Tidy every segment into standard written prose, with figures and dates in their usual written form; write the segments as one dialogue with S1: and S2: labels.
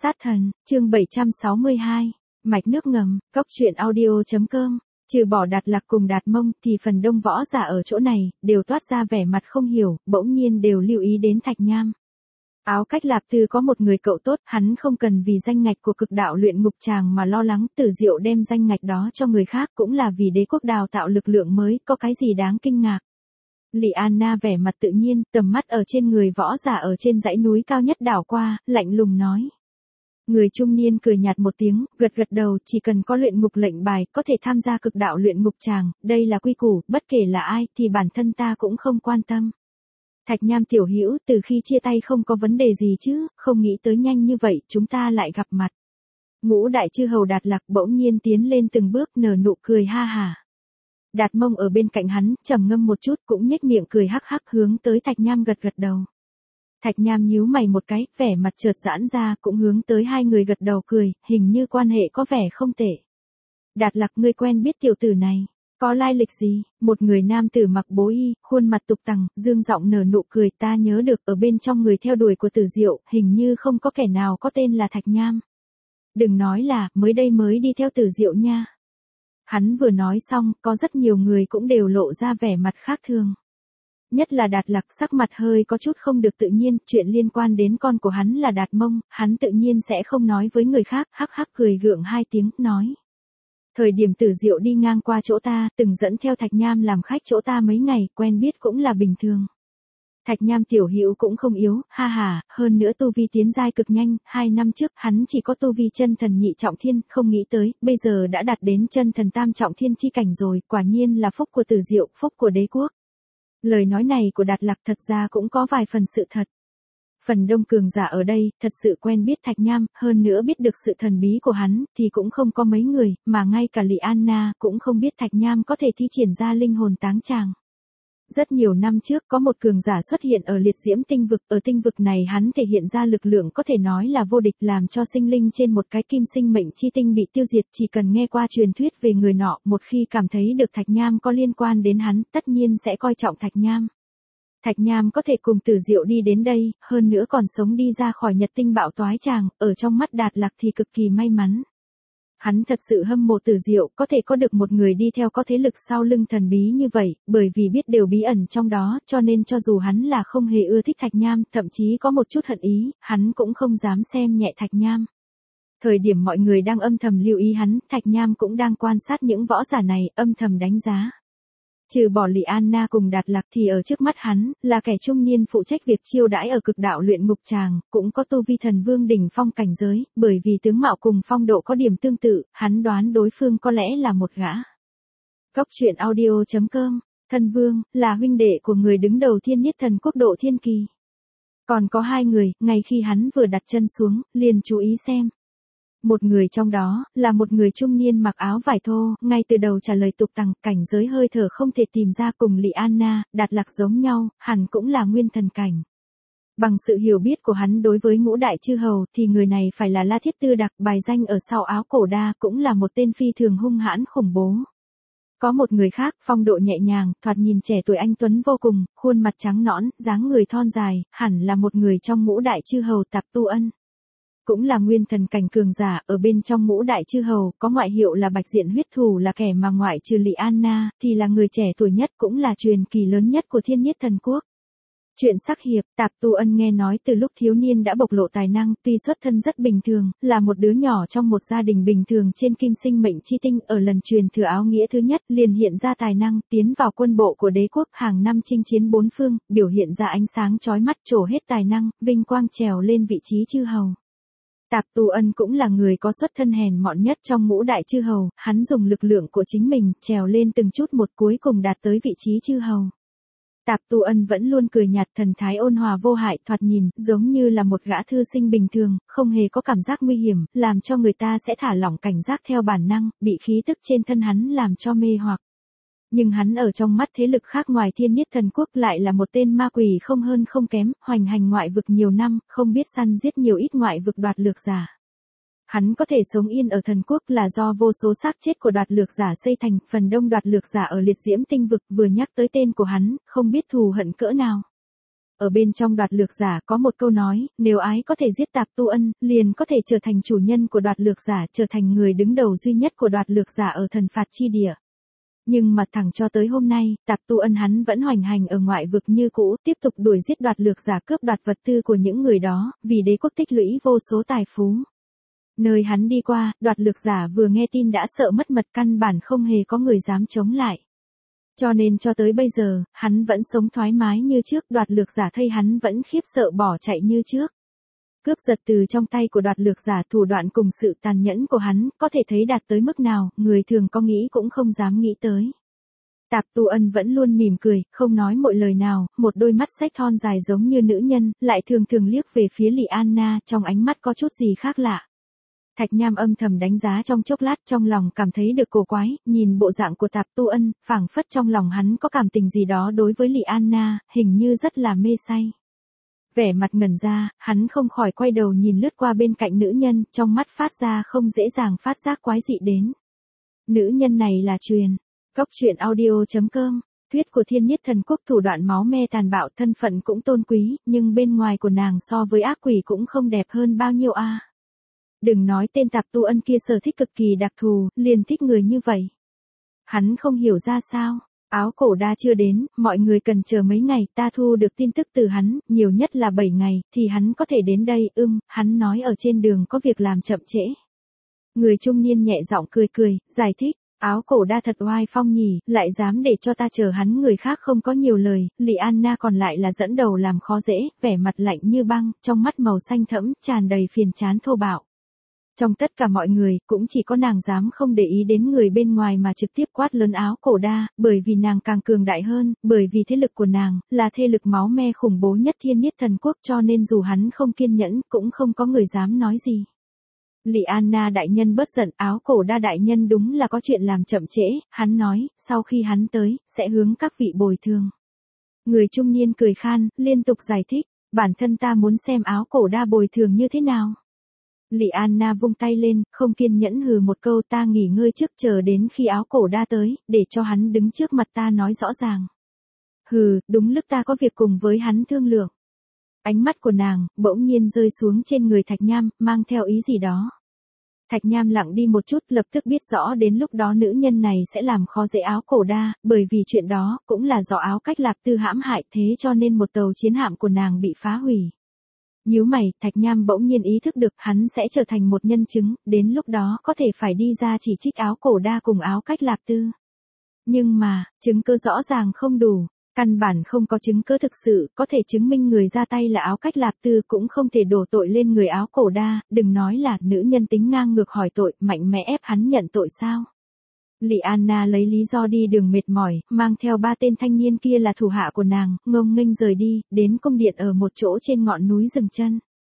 S1: Sát thần, chương 762, mạch nước ngầm, cóc truyện audio.com. Trừ bỏ Đạt Lạc cùng Đạt Mông thì phần đông võ giả ở chỗ này đều toát ra vẻ mặt không hiểu, bỗng nhiên đều lưu ý đến Thạch Nham. Áo Cách Lạp Tư có một người cậu tốt, hắn không cần vì danh ngạch của cực đạo luyện ngục tràng mà lo lắng, Tử Diệu đem danh ngạch đó cho người khác cũng là vì đế quốc đào tạo lực lượng mới, có cái gì đáng kinh ngạc. Lị Anna vẻ mặt tự nhiên, tầm mắt ở trên người võ giả ở trên dãy núi cao nhất đảo qua, lạnh lùng nói. Người trung niên cười nhạt một tiếng, gật gật đầu, chỉ cần có luyện ngục lệnh bài, có thể tham gia cực đạo luyện ngục tràng, đây là quy củ, bất kể là ai thì bản thân ta cũng không quan tâm. Thạch Nham tiểu hữu, từ khi chia tay không có vấn đề gì chứ, không nghĩ tới nhanh như vậy chúng ta lại gặp mặt. Ngũ đại chư hầu Đạt Lạc bỗng nhiên tiến lên từng bước nở nụ cười ha hả. Đạt Mông ở bên cạnh hắn, trầm ngâm một chút cũng nhếch miệng cười hắc hắc hướng tới Thạch Nham gật gật đầu. Thạch Nham nhíu mày một cái, vẻ mặt chợt giãn ra cũng hướng tới hai người gật đầu cười, hình như quan hệ có vẻ không tệ. Đạt Lạc, ngươi quen biết tiểu tử này, có lai lịch gì? Một người nam tử mặc bố y, khuôn mặt tục tằng, dương giọng nở nụ cười, ta nhớ được ở bên trong người theo đuổi của Tử Diệu, hình như không có kẻ nào có tên là Thạch Nham. Đừng nói là, mới đây mới đi theo Tử Diệu nha. Hắn vừa nói xong, có rất nhiều người cũng đều lộ ra vẻ mặt khác thường. Nhất là Đạt Lạc sắc mặt hơi có chút không được tự nhiên, chuyện liên quan đến con của hắn là Đạt Mông, hắn tự nhiên sẽ không nói với người khác, hắc hắc cười gượng hai tiếng, nói. Thời điểm Tử Diệu đi ngang qua chỗ ta, từng dẫn theo Thạch Nham làm khách chỗ ta mấy ngày, quen biết cũng là bình thường. Thạch Nham tiểu hữu cũng không yếu, ha ha, hơn nữa tu vi tiến giai cực nhanh, 2 năm trước hắn chỉ có tu vi chân thần nhị trọng thiên, không nghĩ tới, bây giờ đã đạt đến chân thần tam trọng thiên chi cảnh rồi, quả nhiên là phúc của Tử Diệu, phúc của đế quốc. Lời nói này của Đạt Lạc thật ra cũng có vài phần sự thật. Phần đông cường giả ở đây, thật sự quen biết Thạch Nham, hơn nữa biết được sự thần bí của hắn, thì cũng không có mấy người, mà ngay cả Lị Anna cũng không biết Thạch Nham có thể thi triển ra linh hồn táng tràng. Rất nhiều năm trước có một cường giả xuất hiện ở liệt diễm tinh vực, ở tinh vực này hắn thể hiện ra lực lượng có thể nói là vô địch, làm cho sinh linh trên một cái kim sinh mệnh chi tinh bị tiêu diệt, chỉ cần nghe qua truyền thuyết về người nọ, một khi cảm thấy được Thạch Nham có liên quan đến hắn, tất nhiên sẽ coi trọng Thạch Nham. Thạch Nham có thể cùng Tử Diệu đi đến đây, hơn nữa còn sống đi ra khỏi Nhật tinh bạo toái tràng, ở trong mắt Đạt Lạc thì cực kỳ may mắn. Hắn thật sự hâm mộ Tử Diệu, có thể có được một người đi theo có thế lực sau lưng thần bí như vậy, bởi vì biết đều bí ẩn trong đó, cho nên cho dù hắn là không hề ưa thích Thạch Nham, thậm chí có một chút hận ý, hắn cũng không dám xem nhẹ Thạch Nham. Thời điểm mọi người đang âm thầm lưu ý hắn, Thạch Nham cũng đang quan sát những võ giả này, âm thầm đánh giá. Trừ bỏ Lị Anna cùng Đạt Lạc thì ở trước mắt hắn, là kẻ trung niên phụ trách việc chiêu đãi ở cực đạo luyện ngục tràng, cũng có tu vi thần vương đỉnh phong cảnh giới, bởi vì tướng mạo cùng phong độ có điểm tương tự, hắn đoán đối phương có lẽ là một gã. Cóc truyện audio.com, Thân Vương, là huynh đệ của người đứng đầu Thiên Niết Thần Quốc Độ Thiên Kỳ. Còn có 2 người, ngay khi hắn vừa đặt chân xuống, liền chú ý xem. Một người trong đó, là một người trung niên mặc áo vải thô, ngay từ đầu trả lời tục tằng, cảnh giới hơi thở không thể tìm ra, cùng Lị Anna, Đạt Lạc giống nhau, hẳn cũng là nguyên thần cảnh. Bằng sự hiểu biết của hắn đối với ngũ đại chư hầu, thì người này phải là La Thiết Tư Đặc, bài danh ở sau áo cổ đa, cũng là một tên phi thường hung hãn khủng bố. Có một người khác, phong độ nhẹ nhàng, thoạt nhìn trẻ tuổi anh tuấn vô cùng, khuôn mặt trắng nõn, dáng người thon dài, hẳn là một người trong ngũ đại chư hầu Tạp Tu Ân. Cũng là nguyên thần cảnh cường giả, ở bên trong ngũ đại chư hầu, có ngoại hiệu là Bạch Diện Huyết Thủ, là kẻ mà ngoại trừ Lị Anna, thì là người trẻ tuổi nhất, cũng là truyền kỳ lớn nhất của Thiên Niết Thần Quốc. Chuyện sắc hiệp, Tạp Tu Ân nghe nói từ lúc thiếu niên đã bộc lộ tài năng, tuy xuất thân rất bình thường, là một đứa nhỏ trong một gia đình bình thường trên kim sinh mệnh chi tinh, ở lần truyền thừa áo nghĩa thứ nhất, liền hiện ra tài năng, tiến vào quân bộ của đế quốc, hàng năm chinh chiến bốn phương, biểu hiện ra ánh sáng chói mắt, trổ hết tài năng, vinh quang trèo lên vị trí chư hầu. Tạp Tu Ân cũng là người có xuất thân hèn mọn nhất trong ngũ đại chư hầu, hắn dùng lực lượng của chính mình, trèo lên từng chút một, cuối cùng đạt tới vị trí chư hầu. Tạp Tu Ân vẫn luôn cười nhạt, thần thái ôn hòa vô hại, thoạt nhìn, giống như là một gã thư sinh bình thường, không hề có cảm giác nguy hiểm, làm cho người ta sẽ thả lỏng cảnh giác theo bản năng, bị khí tức trên thân hắn làm cho mê hoặc. Nhưng hắn ở trong mắt thế lực khác ngoài Thiên Niết Thần Quốc lại là một tên ma quỷ không hơn không kém, hoành hành ngoại vực nhiều năm, không biết săn giết nhiều ít ngoại vực đoạt lược giả. Hắn có thể sống yên ở thần quốc là do vô số xác chết của đoạt lược giả xây thành, phần đông đoạt lược giả ở liệt diễm tinh vực, vừa nhắc tới tên của hắn, không biết thù hận cỡ nào. Ở bên trong đoạt lược giả có một câu nói, nếu ái có thể giết Tạp Tu Ân, liền có thể trở thành chủ nhân của đoạt lược giả, trở thành người đứng đầu duy nhất của đoạt lược giả ở thần phạt chi địa. Nhưng mà thẳng cho tới hôm nay, Tạp Tu Ân hắn vẫn hoành hành ở ngoại vực như cũ, tiếp tục đuổi giết đoạt lược giả, cướp đoạt vật tư của những người đó, vì đế quốc tích lũy vô số tài phú. Nơi hắn đi qua, đoạt lược giả vừa nghe tin đã sợ mất mật, căn bản không hề có người dám chống lại. Cho nên cho tới bây giờ, hắn vẫn sống thoải mái như trước, đoạt lược giả thấy hắn vẫn khiếp sợ bỏ chạy như trước. Cướp giật từ trong tay của đoạt lược giả, thủ đoạn cùng sự tàn nhẫn của hắn, có thể thấy đạt tới mức nào, người thường có nghĩ cũng không dám nghĩ tới. Tạp Tu Ân vẫn luôn mỉm cười, không nói một lời nào, một đôi mắt xách thon dài giống như nữ nhân, lại thường thường liếc về phía Lị Anna, trong ánh mắt có chút gì khác lạ. Thạch Nham âm thầm đánh giá trong chốc lát, trong lòng cảm thấy được cổ quái, nhìn bộ dạng của Tạp Tu Ân, phảng phất trong lòng hắn có cảm tình gì đó đối với Lị Anna, hình như rất là mê say. Vẻ mặt ngẩn ra, hắn không khỏi quay đầu nhìn lướt qua bên cạnh nữ nhân, trong mắt phát ra không dễ dàng phát giác quái dị đến. Nữ nhân này là Truyền. Cốc truyện audio.com. Thuyết của Thiên Niết Thần Quốc, thủ đoạn máu me tàn bạo, thân phận cũng tôn quý, nhưng bên ngoài của nàng so với ác quỷ cũng không đẹp hơn bao nhiêu a. Đừng nói tên Tạp Tu Ân kia sở thích cực kỳ đặc thù, liền thích người như vậy. Hắn không hiểu ra sao. Áo cổ đa chưa đến, mọi người cần chờ mấy ngày, ta thu được tin tức từ hắn, nhiều nhất là 7 ngày, thì hắn có thể đến đây. Hắn nói ở trên đường có việc làm chậm trễ. Người trung niên nhẹ giọng cười cười, giải thích, áo cổ đa thật oai phong nhỉ, lại dám để cho ta chờ hắn. Người khác không có nhiều lời, Lị Anna còn lại là dẫn đầu làm khó dễ, vẻ mặt lạnh như băng, trong mắt màu xanh thẫm, tràn đầy phiền chán thô bạo. Trong tất cả mọi người, cũng chỉ có nàng dám không để ý đến người bên ngoài mà trực tiếp quát lớn áo cổ đa, bởi vì nàng càng cường đại hơn, bởi vì thế lực của nàng, là thế lực máu me khủng bố nhất Thiên Niết Thần Quốc, cho nên dù hắn không kiên nhẫn, cũng không có người dám nói gì. Lị Anna đại nhân bớt giận, áo cổ đa đại nhân đúng là có chuyện làm chậm trễ, hắn nói, sau khi hắn tới, sẽ hướng các vị bồi thường. Người trung niên cười khan, liên tục giải thích, bản thân ta muốn xem áo cổ đa bồi thường như thế nào. Lị Anna vung tay lên, không kiên nhẫn hừ một câu, ta nghỉ ngơi trước, chờ đến khi áo cổ đa tới, để cho hắn đứng trước mặt ta nói rõ ràng. Hừ, đúng lúc ta có việc cùng với hắn thương lượng. Ánh mắt của nàng, bỗng nhiên rơi xuống trên người Thạch Nham, mang theo ý gì đó. Thạch Nham lặng đi một chút, lập tức biết rõ đến lúc đó nữ nhân này sẽ làm khó dễ áo cổ đa, bởi vì chuyện đó, cũng là do Áo Cách Lạp Tư hãm hại, thế cho nên một tàu chiến hạm của nàng bị phá hủy. Nhíu mày, Thạch Nham bỗng nhiên ý thức được hắn sẽ trở thành một nhân chứng, đến lúc đó có thể phải đi ra chỉ trích áo cổ đa cùng Áo Cách Lạp Tư. Nhưng mà, chứng cứ rõ ràng không đủ, căn bản không có chứng cứ thực sự, có thể chứng minh người ra tay là Áo Cách Lạp Tư, cũng không thể đổ tội lên người áo cổ đa, đừng nói là nữ nhân tính ngang ngược hỏi tội, mạnh mẽ ép hắn nhận tội sao. Lị Anna lấy lý do đi đường mệt mỏi, mang theo 3 tên thanh niên kia là thủ hạ của nàng, ngông nghênh rời đi, đến cung điện ở một chỗ trên ngọn núi dừng chân.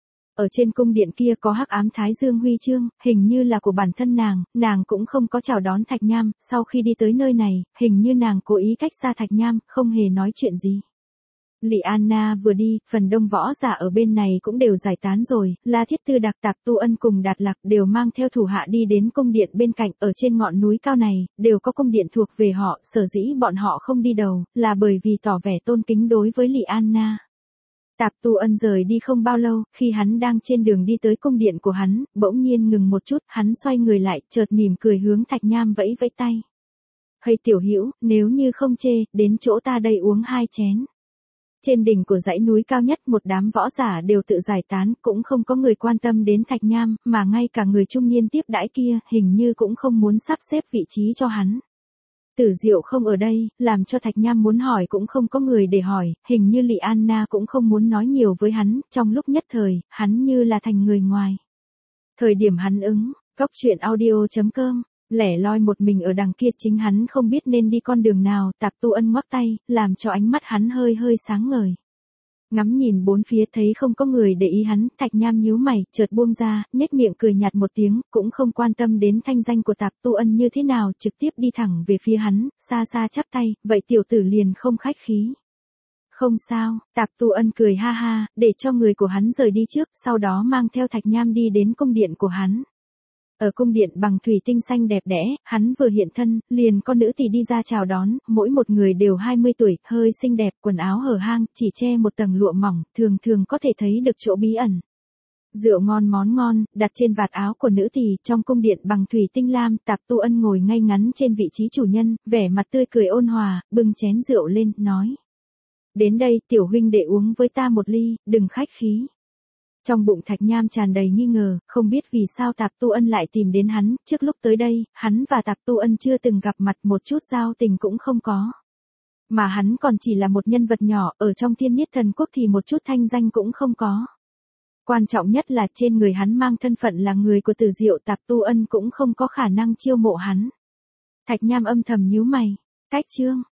S1: Ở trên cung điện kia có hắc ám Thái Dương huy chương, hình như là của bản thân nàng cũng không có chào đón Thạch Nham, sau khi đi tới nơi này, hình như nàng cố ý cách xa Thạch Nham, không hề nói chuyện gì. Lị Anna vừa đi, phần đông võ giả ở bên này cũng đều giải tán rồi, La Thiết Tư Đặc Tạp Tu Ân cùng Đạt Lạc đều mang theo thủ hạ đi đến cung điện bên cạnh, ở trên ngọn núi cao này, đều có cung điện thuộc về họ, sở dĩ bọn họ không đi đầu, là bởi vì tỏ vẻ tôn kính đối với Lị Anna. Tạp Tu Ân rời đi không bao lâu, khi hắn đang trên đường đi tới cung điện của hắn, bỗng nhiên ngừng một chút, hắn xoay người lại, chợt mỉm cười hướng Thạch Nham vẫy vẫy tay. Hây tiểu hữu, nếu như không chê, đến chỗ ta đây uống 2 chén. Trên đỉnh của dãy núi cao nhất, một đám võ giả đều tự giải tán, cũng không có người quan tâm đến Thạch Nham, mà ngay cả người trung niên tiếp đãi kia, hình như cũng không muốn sắp xếp vị trí cho hắn. Tử Diệu không ở đây, làm cho Thạch Nham muốn hỏi cũng không có người để hỏi, hình như Lị Anna cũng không muốn nói nhiều với hắn, trong lúc nhất thời, hắn như là thành người ngoài. Thời điểm hắn ứng, cốc truyện audio.com. Lẻ loi một mình ở đằng kia, chính hắn không biết nên đi con đường nào. Tạp Tu Ân ngoắc tay, làm cho ánh mắt hắn hơi hơi sáng ngời. Ngắm nhìn bốn phía thấy không có người để ý hắn, Thạch Nham nhíu mày, chợt buông ra, nhếch miệng cười nhạt một tiếng, cũng không quan tâm đến thanh danh của Tạp Tu Ân như thế nào, trực tiếp đi thẳng về phía hắn, xa xa chắp tay, vậy tiểu tử liền không khách khí. Không sao, Tạp Tu Ân cười ha ha, để cho người của hắn rời đi trước, sau đó mang theo Thạch Nham đi đến cung điện của hắn. Ở cung điện bằng thủy tinh xanh đẹp đẽ, hắn vừa hiện thân, liền có nữ tỳ đi ra chào đón, mỗi một người đều 20 tuổi, hơi xinh đẹp, quần áo hở hang, chỉ che một tầng lụa mỏng, thường thường có thể thấy được chỗ bí ẩn. Rượu ngon món ngon, đặt trên vạt áo của nữ tỳ, trong cung điện bằng thủy tinh lam, Tạp Tu Ân ngồi ngay ngắn trên vị trí chủ nhân, vẻ mặt tươi cười ôn hòa, bưng chén rượu lên, nói. Đến đây, tiểu huynh đệ uống với ta một ly, đừng khách khí. Trong bụng Thạch Nham tràn đầy nghi ngờ, không biết vì sao Tạp Tu Ân lại tìm đến hắn, trước lúc tới đây, hắn và Tạp Tu Ân chưa từng gặp mặt, một chút giao tình cũng không có. Mà hắn còn chỉ là một nhân vật nhỏ, ở trong Thiên Niết Thần Quốc thì một chút thanh danh cũng không có. Quan trọng nhất là trên người hắn mang thân phận là người của Tử Diệu, Tạp Tu Ân cũng không có khả năng chiêu mộ hắn. Thạch Nham âm thầm nhíu mày. Cách chương